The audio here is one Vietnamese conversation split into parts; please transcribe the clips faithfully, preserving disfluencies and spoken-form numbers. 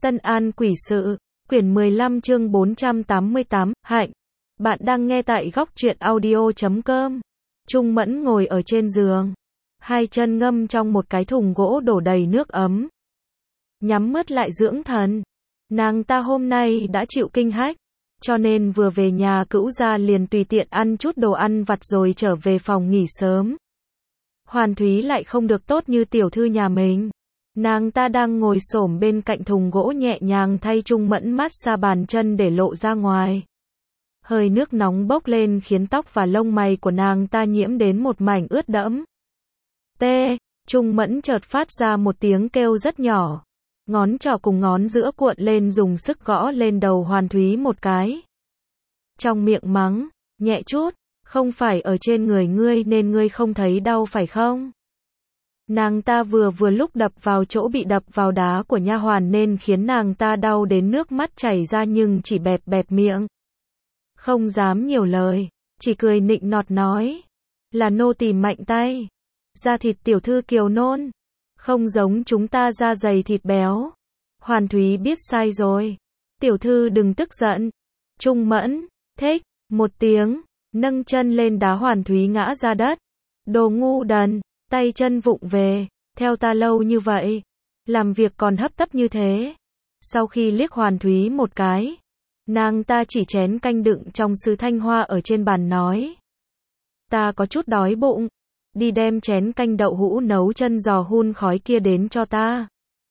Tân An Quỷ Sự, quyển mười lăm chương bốn trăm tám mươi tám, Hạnh. Bạn đang nghe tại góc truyện audio chấm com. Trung Mẫn ngồi ở trên giường, hai chân ngâm trong một cái thùng gỗ đổ đầy nước ấm. Nhắm mắt lại dưỡng thần. Nàng ta hôm nay đã chịu kinh hách, cho nên vừa về nhà cữu gia liền tùy tiện ăn chút đồ ăn vặt rồi trở về phòng nghỉ sớm. Hoàn Thúy lại không được tốt như tiểu thư nhà mình. Nàng ta đang ngồi xổm bên cạnh thùng gỗ nhẹ nhàng thay Trung Mẫn massage bàn chân để lộ ra ngoài. Hơi nước nóng bốc lên khiến tóc và lông mày của nàng ta nhiễm đến một mảnh ướt đẫm. Tê, Trung Mẫn chợt phát ra một tiếng kêu rất nhỏ. Ngón trỏ cùng ngón giữa cuộn lên dùng sức gõ lên đầu Hoàn Thúy một cái. Trong miệng mắng, nhẹ chút, không phải ở trên người ngươi nên ngươi không thấy đau phải không? Nàng ta vừa vừa lúc đập vào chỗ bị đập vào đá của nha hoàn nên khiến nàng ta đau đến nước mắt chảy ra nhưng chỉ bẹp bẹp miệng. Không dám nhiều lời, chỉ cười nịnh nọt nói. Là nô tỳ mạnh tay. Da thịt tiểu thư kiều nôn. Không giống chúng ta da dày thịt béo. Hoàn Thúy biết sai rồi. Tiểu thư đừng tức giận. Trung Mẫn, thích, một tiếng, nâng chân lên đá Hoàn Thúy ngã ra đất. Đồ ngu đần. Tay chân vụng về, theo ta lâu như vậy, làm việc còn hấp tấp như thế. Sau khi liếc Hoàn Thúy một cái, nàng ta chỉ chén canh đựng trong sứ thanh hoa ở trên bàn nói. Ta có chút đói bụng, đi đem chén canh đậu hũ nấu chân giò hun khói kia đến cho ta.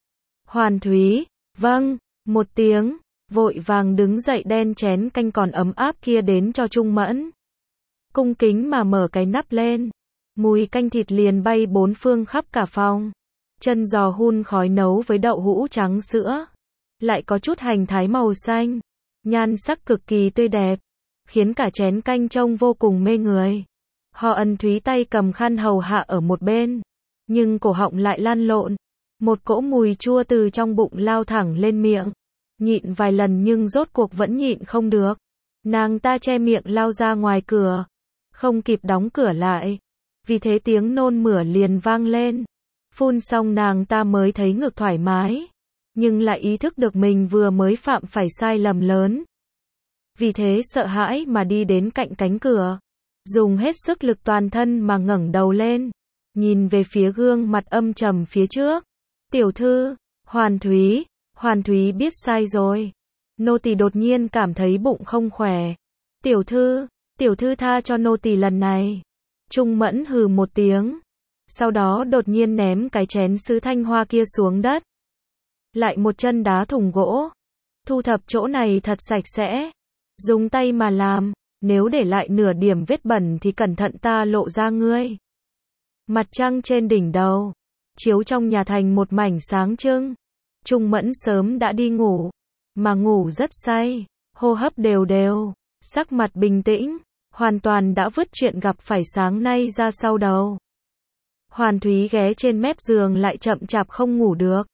Hoàn Thúy, vâng, một tiếng, vội vàng đứng dậy đem chén canh còn ấm áp kia đến cho Trung Mẫn. Cung kính mà mở cái nắp lên. Mùi canh thịt liền bay bốn phương khắp cả phòng. Chân giò hun khói nấu với đậu hũ trắng sữa. Lại có chút hành thái màu xanh. Nhan sắc cực kỳ tươi đẹp. Khiến cả chén canh trông vô cùng mê người. Họ Ân Thúy tay cầm khăn hầu hạ ở một bên. Nhưng cổ họng lại lăn lộn. Một cỗ mùi chua từ trong bụng lao thẳng lên miệng. Nhịn vài lần nhưng rốt cuộc vẫn nhịn không được. Nàng ta che miệng lao ra ngoài cửa. Không kịp đóng cửa lại. Vì thế tiếng nôn mửa liền vang lên. Phun xong nàng ta mới thấy ngực thoải mái. Nhưng lại ý thức được mình vừa mới phạm phải sai lầm lớn. Vì thế sợ hãi mà đi đến cạnh cánh cửa. Dùng hết sức lực toàn thân mà ngẩng đầu lên. Nhìn về phía gương mặt âm trầm phía trước. Tiểu thư, Hoàn Thúy, Hoàn Thúy biết sai rồi. Nô tỳ đột nhiên cảm thấy bụng không khỏe. Tiểu thư, tiểu thư tha cho nô tỳ lần này. Trung Mẫn hừ một tiếng. Sau đó đột nhiên ném cái chén sứ thanh hoa kia xuống đất. Lại một chân đá thùng gỗ. Thu thập chỗ này thật sạch sẽ. Dùng tay mà làm. Nếu để lại nửa điểm vết bẩn thì cẩn thận ta lộ ra ngươi. Mặt trăng trên đỉnh đầu. Chiếu trong nhà thành một mảnh sáng trưng. Trung Mẫn sớm đã đi ngủ. Mà ngủ rất say. Hô hấp đều đều. Sắc mặt bình tĩnh. Hoàn toàn đã vứt chuyện gặp phải sáng nay ra sau đầu. Hoàn Thúy ghé trên mép giường lại chậm chạp không ngủ được.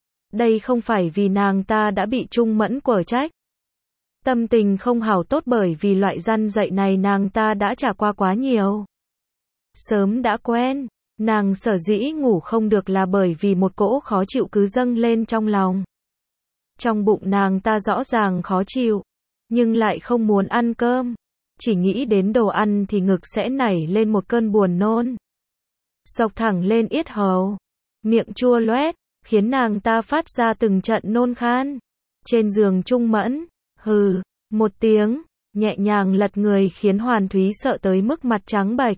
Đây không phải vì nàng ta đã bị Trung Mẫn quở trách. Tâm tình không hảo tốt bởi vì loại răn dạy này nàng ta đã trải qua quá nhiều. Sớm đã quen, nàng sở dĩ ngủ không được là bởi vì một cỗ khó chịu cứ dâng lên trong lòng. Trong bụng nàng ta rõ ràng khó chịu, nhưng lại không muốn ăn cơm. Chỉ nghĩ đến đồ ăn thì ngực sẽ nảy lên một cơn buồn nôn. Xộc thẳng lên yết hầu. Miệng chua loét, khiến nàng ta phát ra từng trận nôn khan. Trên giường Trung Mẫn, hừ, một tiếng, nhẹ nhàng lật người khiến Hoàn Thúy sợ tới mức mặt trắng bệch.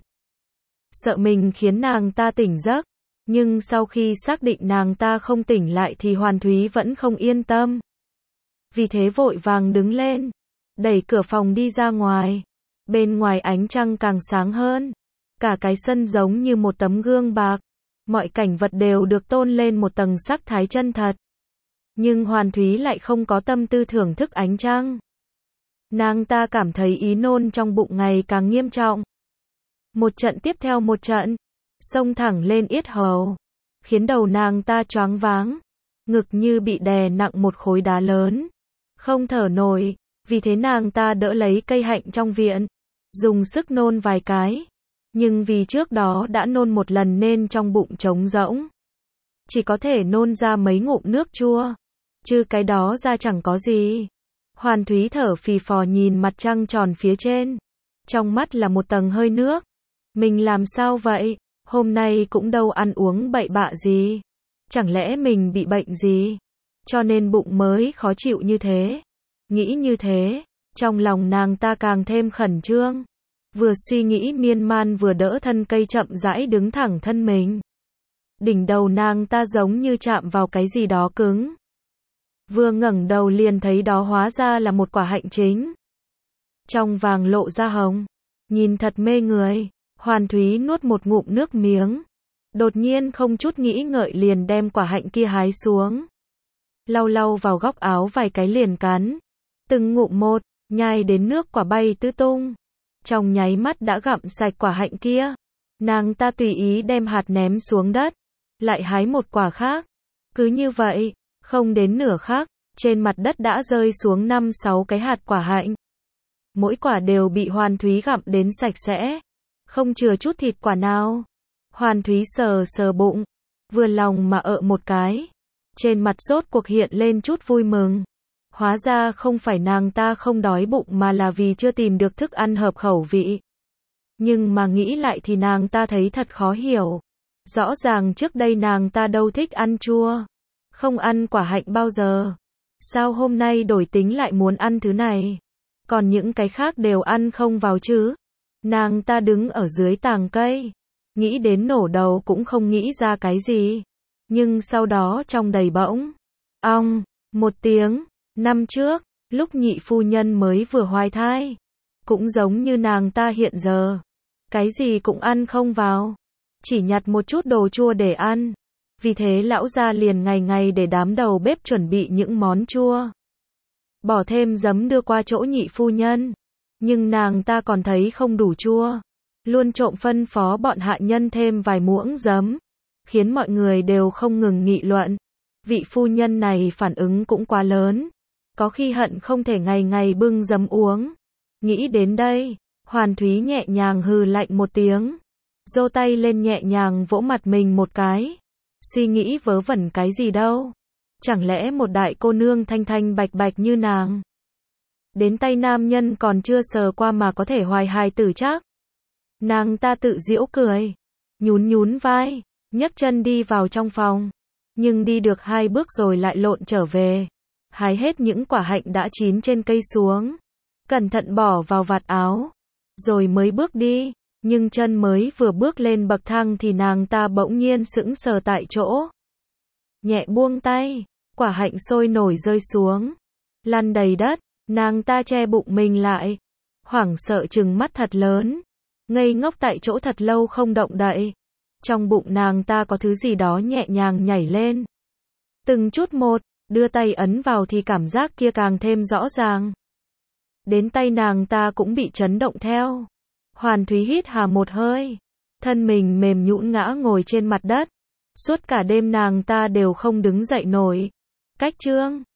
Sợ mình khiến nàng ta tỉnh giấc. Nhưng sau khi xác định nàng ta không tỉnh lại thì Hoàn Thúy vẫn không yên tâm. Vì thế vội vàng đứng lên. Đẩy cửa phòng đi ra ngoài. Bên ngoài ánh trăng càng sáng hơn. Cả cái sân giống như một tấm gương bạc. Mọi cảnh vật đều được tôn lên một tầng sắc thái chân thật. Nhưng Hoàn Thúy lại không có tâm tư thưởng thức ánh trăng. Nàng ta cảm thấy ý nôn trong bụng ngày càng nghiêm trọng. Một trận tiếp theo một trận. Xông thẳng lên yết hầu. Khiến đầu nàng ta choáng váng. Ngực như bị đè nặng một khối đá lớn. Không thở nổi. Vì thế nàng ta đỡ lấy cây hạnh trong viện. Dùng sức nôn vài cái. Nhưng vì trước đó đã nôn một lần nên trong bụng trống rỗng. Chỉ có thể nôn ra mấy ngụm nước chua. chứ cái đó ra chẳng có gì. Hoàn Thúy thở phì phò nhìn mặt trăng tròn phía trên. Trong mắt là một tầng hơi nước. Mình làm sao vậy? Hôm nay cũng đâu ăn uống bậy bạ gì. Chẳng lẽ mình bị bệnh gì? Cho nên bụng mới khó chịu như thế. Nghĩ như thế, trong lòng nàng ta càng thêm khẩn trương. Vừa suy nghĩ miên man vừa đỡ thân cây chậm rãi đứng thẳng thân mình. Đỉnh đầu nàng ta giống như chạm vào cái gì đó cứng. Vừa ngẩng đầu liền thấy đó hóa ra là một quả hạnh chính. Trong vàng lộ ra hồng. Nhìn thật mê người. Hoàn Thúy nuốt một ngụm nước miếng. Đột nhiên không chút nghĩ ngợi liền đem quả hạnh kia hái xuống. Lau lau vào góc áo vài cái liền cắn. Từng ngụm một, nhai đến nước quả bay tứ tung. Trong nháy mắt đã gặm sạch quả hạnh kia. Nàng ta tùy ý đem hạt ném xuống đất. Lại hái một quả khác. Cứ như vậy, không đến nửa khắc, trên mặt đất đã rơi xuống năm sáu cái hạt quả hạnh. Mỗi quả đều bị Hoàn Thúy gặm đến sạch sẽ. Không chừa chút thịt quả nào. Hoàn Thúy sờ sờ bụng. Vừa lòng mà ợ một cái. Trên mặt rốt cuộc hiện lên chút vui mừng. Hóa ra không phải nàng ta không đói bụng mà là vì chưa tìm được thức ăn hợp khẩu vị. Nhưng mà nghĩ lại thì nàng ta thấy thật khó hiểu. Rõ ràng trước đây nàng ta đâu thích ăn chua. Không ăn quả hạnh bao giờ. Sao hôm nay đổi tính lại muốn ăn thứ này? Còn những cái khác đều ăn không vào chứ? Nàng ta đứng ở dưới tàng cây. Nghĩ đến nổ đầu cũng không nghĩ ra cái gì. Nhưng sau đó trong đầy bỗng. Ong, một tiếng. Năm trước, lúc nhị phu nhân mới vừa hoài thai. Cũng giống như nàng ta hiện giờ. Cái gì cũng ăn không vào. Chỉ nhặt một chút đồ chua để ăn. Vì thế lão gia liền ngày ngày để đám đầu bếp chuẩn bị những món chua. Bỏ thêm giấm đưa qua chỗ nhị phu nhân. Nhưng nàng ta còn thấy không đủ chua. Luôn trộm phân phó bọn hạ nhân thêm vài muỗng giấm. Khiến mọi người đều không ngừng nghị luận. Vị phu nhân này phản ứng cũng quá lớn. Có khi hận không thể ngày ngày bưng giấm uống. Nghĩ đến đây, Hoàn Thúy nhẹ nhàng hừ lạnh một tiếng. Giơ tay lên nhẹ nhàng vỗ mặt mình một cái. Suy nghĩ vớ vẩn cái gì đâu. Chẳng lẽ một đại cô nương thanh thanh bạch bạch như nàng. Đến tay nam nhân còn chưa sờ qua mà có thể hoài hài tử chắc. Nàng ta tự giễu cười. Nhún nhún vai. Nhấc chân đi vào trong phòng. Nhưng đi được hai bước rồi lại lộn trở về. Hái hết những quả hạnh đã chín trên cây xuống. Cẩn thận bỏ vào vạt áo. Rồi mới bước đi. Nhưng chân mới vừa bước lên bậc thang thì nàng ta bỗng nhiên sững sờ tại chỗ. Nhẹ buông tay. Quả hạnh sôi nổi rơi xuống. Lăn đầy đất. Nàng ta che bụng mình lại. Hoảng sợ trừng mắt thật lớn. Ngây ngốc tại chỗ thật lâu không động đậy. Trong bụng nàng ta có thứ gì đó nhẹ nhàng nhảy lên. Từng chút một, đưa tay ấn vào thì cảm giác kia càng thêm rõ ràng. Đến tay nàng ta cũng bị chấn động theo. Hoàn Thúy hít hà một hơi. Thân mình mềm nhũn ngã ngồi trên mặt đất. Suốt cả đêm nàng ta đều không đứng dậy nổi. Cách chương